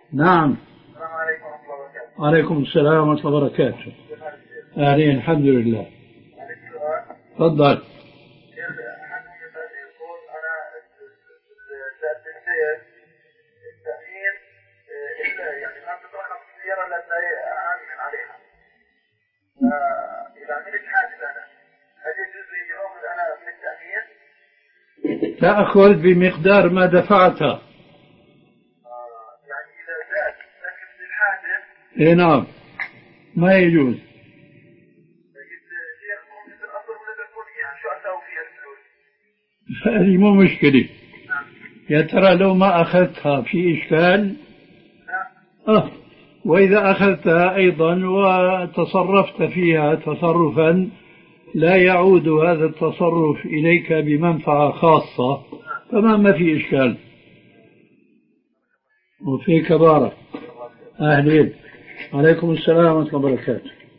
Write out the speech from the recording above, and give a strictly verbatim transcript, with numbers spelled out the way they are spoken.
نعم. السلام عليكم ورحمة الله وبركاته. عليكم السلام ورحمة الله وبركاته. أهلين الحمد لله. تفضل. يقول أنا السيارة التأمين يعني ما بترخص السيارة إلا أأمن عليها. إذا عملت حادث أنا هل يجوز لي أخذ أنا من التأمين؟ تأخذ بمقدار ما دفعتها. يعني إذا زاد لكن الحادث. إيه نعم ما يجوز. هذه مو مشكلة. يا ترى لو ما أخذتها في إشكال. أه وإذا أخذتها أيضا وتصرفت فيها تصرفا لا يعود هذا التصرف إليك بمنفعة خاصة فما ما في إشكال. وفيك بارك. أهلين. عليكم السلام ورحمة الله وبركاته.